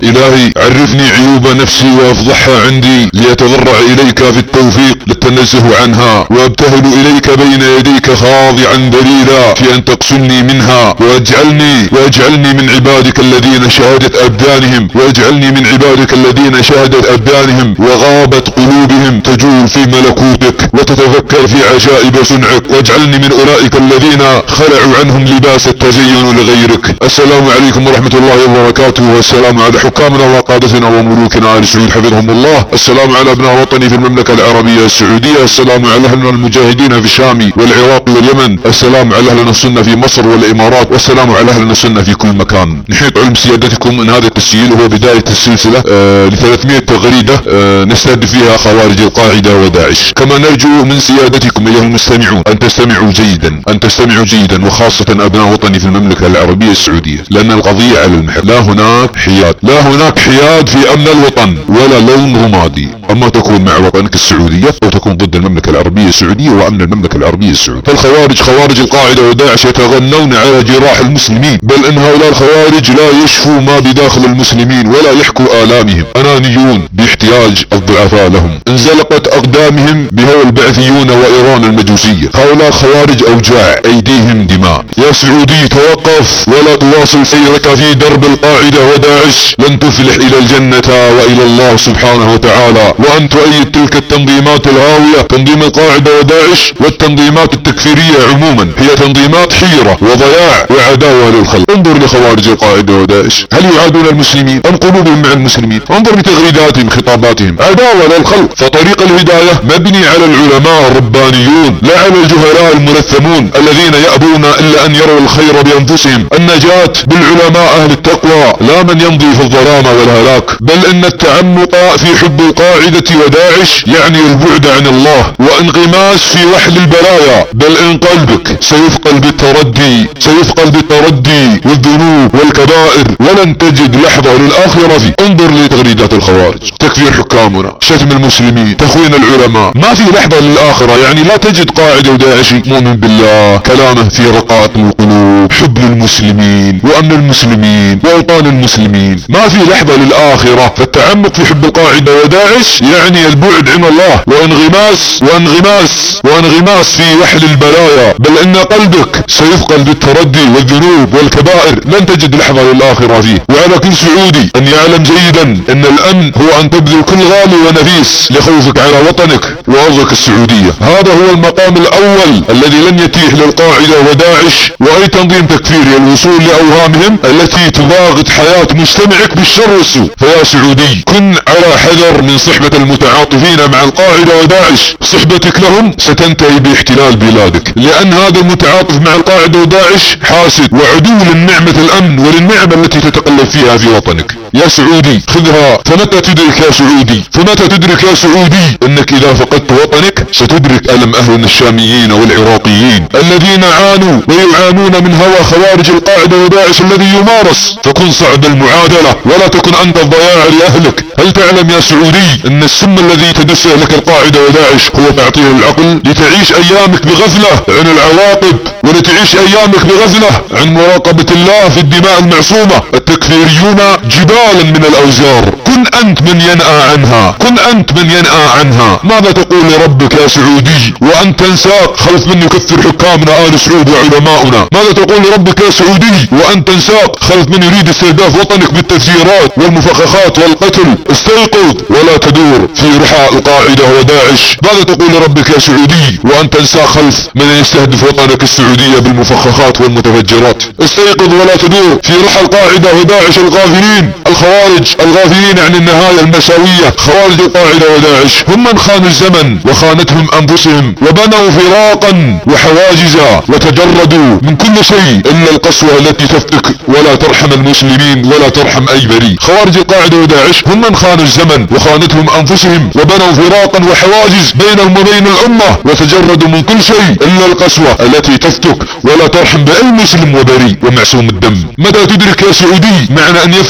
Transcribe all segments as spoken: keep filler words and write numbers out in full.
إلهي عرفني عيوب نفسي وافضحها عندي ليتضرع إليك في التوفيق للتنزه عنها، وابتهل إليك بين يديك خاضعا ذليلا في أن تقسني منها، واجعلني واجعلني من عبادك الذين شهدت أبدانهم واجعلني من عبادك الذين شهدت أبدانهم وغابت قلوبهم تجول في ملكوتك وتتفكر في عجائب صنعك، واجعلني من أولئك الذين خلعوا عنهم لباس التزين لغيرك. السلام عليكم ورحمة الله وبركاته، والسلام على حكامنا وقادتنا وملوكنا آل سعود حفظهم الله، السلام على ابناء وطني في المملكة العربية السعودية، السلام على أهلنا المجاهدين في الشام والعراق واليمن، السلام على أهلنا السنة في مصر والإمارات، والسلام على أهلنا السنة في كل مكان. نحيط علم سيادتكم أن هذا التسجيل هو بداية السلسلة آه لثلاثمائة تغريدة آه نستهدف فيها خوارج القاعدة وداعش. كما نرجو من سيادتكم أيها المستمعون أن تستمعوا جيدا أن تستمعوا جيدا وخاصة أبناء وطني في المملكة العربية السعودية، لأن القضية على المحك. لا هناك حياد لا هناك حياد في أمن الوطن ولا لون رمادي، أما تكون مع وطنك السعودية أو تكون ضد المملكة العربية السعودية وأمن المملكة العربية السعودية. فالخوارج خوارج القاعدة وداعش يتغنون على جراح المسلمين، بل إن هؤلاء الخوارج لا يشفوا ما بداخل المسلمين ولا يحكوا آلامهم، أنانيون باحتياج الضعفاء لهم، انزلقت أقدامهم بهوى البعثيون وإيران المجوسية. هؤلاء الخوارج أوجاع أيديهم دماء. يا سعودي توقف ولا تواصل سيرك في درب القاعدة وداعش، لن تفلح إلى الجنة وإلى الله سبحانه وتعالى. وأن تؤيد تلك التنظيمات الهاوية، تنظيم القاعدة وداعش والتنظيمات التكفيرية عموما، هي تنظيمات حيرة وضياع وعداوة للخلق. انظر لخوارج القاعدة وداعش، هل يعادون المسلمين أم قلوبهم مع المسلمين؟ انظر لتغريداتهم خطاباتهم، عداوة للخلق. فطريق الهداية مبني على العلماء الربانيون لا على الجهلاء الملثمون الذين يأبون إلا أن يروا الخير بأنفسهم. النجاة بالعلماء أهل التقوى لا من يمضي في الظلام والهلاك. بل إن التعمق في حب القاعدة وداعش يعني البعد عن الله وانغماس في وحل البلايا، بل إن قلبك سيثقل بالتردي سيثقل بالتردي والذنوب والكبائر ولن تجد لحظة للآخرة فيه. انظر لتغريدات الخوارج، تكفير حكامنا، شتم المسلمين، تخوين العلماء، ما في لحظة للآخرة. يعني لا تجد قاعدة وداعشي مؤمن بالله كلامه في رقات القلوب، حب للمسلمين وأمن المسلمين وأوطان المسلمين، ما في لحظة للآخرة. فالتعمق في حب القاعدة وداعش يعني البعد عن الله وانغماس وانغماس وانغماس في وحل البلايا، بل إن قلبك سيثقل بالتردي والذنوب والكبائر، لن تجد لحظة للآخرة فيه. وعلى كل سعودي أن يعلم جيدا أن الأمن هو أن تبذل كل غالي ونفيس لخوفك على وطنك وأرضك السعودية. هذا هو المقام الأول الذي لن يتيح للقاعدة وداعش وأي تنظيم تكفيري الوصول لأوهامهم التي تضاغط حياة مجتمعك بالشر والسوء. فيا سعودي كن على حذر من صحبة المتعاطفين مع القاعدة وداعش، صحبتك لهم ستنتهي باحتلال بلادك، لأن هذا المتعاطف مع القاعدة وداعش حاسد وعدو للنعمة الأمن وللنعمة التي تتقلب فيها في وطنك. يا سعودي خذها، فمتى تدرك يا سعودي فمتى تدرك يا سعودي انك اذا فقدت وطنك ستدرك ألم اهلنا الشاميين والعراقيين الذين عانوا ويعانون من هوى خوارج القاعدة وداعش الذي يمارس. فكن صعب المعادلة ولا تكن انت الضياع لأهلك. هل تعلم يا سعودي ان السم الذي تدسه لك القاعدة وداعش هو تعطيل العقل لتعيش ايامك بغفلة عن العواقب، ولتعيش ايامك بغفلة عن مراقبة الله في الدماء المعصومة. التكفيريون جبال من الأوزار، كن أنت من ينأى عنها كن أنت من ينأى عنها. ماذا تقول لربك يا سعودي وأنت تنساق خلف من يكفر حكامنا آل سعود وعلماؤنا؟ ماذا تقول لربك يا سعودي وأنت تنساق خلف من يريد استهداف وطنك بالتفجيرات والمفخخات والقتل؟ استيقظ ولا تدور في رحى القاعدة وداعش. ماذا تقول لربك يا سعودي وأنت تنساق خلف من يستهدف وطنك السعودية بالمفخخات والمتفجرات؟ استيقظ ولا تدور في رحى القاعدة وداعش الغافلين الخوارج الغافلين عن النهاية المساوية. خوارج القاعدة وداعش هم من خانوا الزمن وخانتهم أنفسهم وبنوا فراقا وحواجزا وتجردوا من كل شيء إلا القسوة التي تفتك ولا ترحم المسلمين ولا ترحم أي بريء. خوارج القاعدة وداعش هم من خانوا الزمن وخانتهم أنفسهم وبنوا فراقا وحواجز بينهم وبين الأمة وتجردوا من كل شيء إلا القسوة التي تفتك ولا ترحم بأي مسلم وبريء ومعصوم الدم. متى تدرك يا سعودي معنى أن يفرح حكام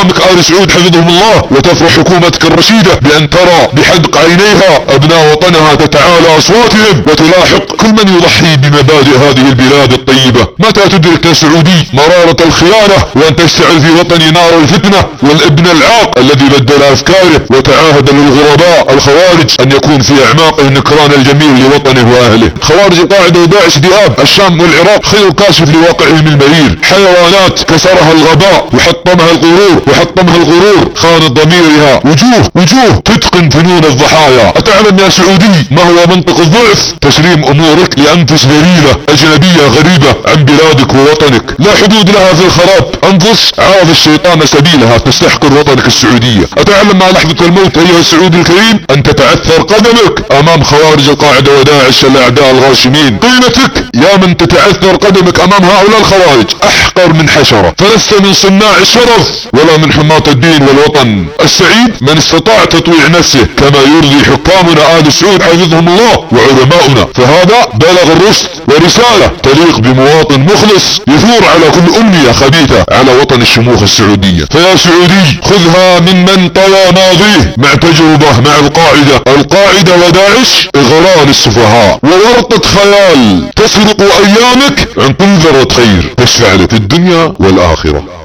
امامك آل سعود حفظهم الله، وتفرح حكومتك الرشيدة بان ترى بحدق عينيها ابناء وطنها تتعالى اصواتهم وتلاحق كل من يضحي بمبادئ هذه البلاد الطيبة. متى تدرك يا سعودي مرارة الخيانة وان تشتعل في وطني نار الفتنة والابن العاق الذي بدل افكاره وتعاهد للغرباء الخوارج ان يكون في اعماقه النكران الجميل لوطنه واهله. خوارج القاعدة وداعش ذئاب الشام والعراق خير كاشف لواقعهم المرير، حيوانات كسرها الغباء وحطمها الغرور وحطمها الغرور خانت ضميرها، وجوه وجوه تتقن فنون الضحايا. اتعلم يا سعودي ما هو منطق الضعف؟ تسليم امورك لانفس ذليلة اجنبية غريبة عن بلادك ووطنك لا حدود لها في الخراب، انفس عاض الشيطان سبيلها تستحقر وطنك السعودية. اتعلم مع لحظة الموت ايها السعودي الكريم ان تتعثر قدمك امام خوارج القاعدة وداعش الاعداء الغاشمين. قيمتك يا من تتعثر قدمك امام هؤلاء الخوارج احقر من حشرة، فلست من صناع الشرف ولا من حماة الدين والوطن. السعيد من استطاع تطويع نفسه كما يرضي حكامنا آل سعود حفظهم الله وعلماؤنا، فهذا بلغ الرشد ورسالة تليق بمواطن مخلص يثور على كل امنية خبيثة على وطن الشموخ السعودية. فيا سعودي خذها ممن طوى ماضيه مع تجربة مع القاعدة. القاعدة وداعش اغرار السفهاء وورطة خيال تسرق ايامك عن كل ذرة خير تشفع لك في الدنيا والاخرة.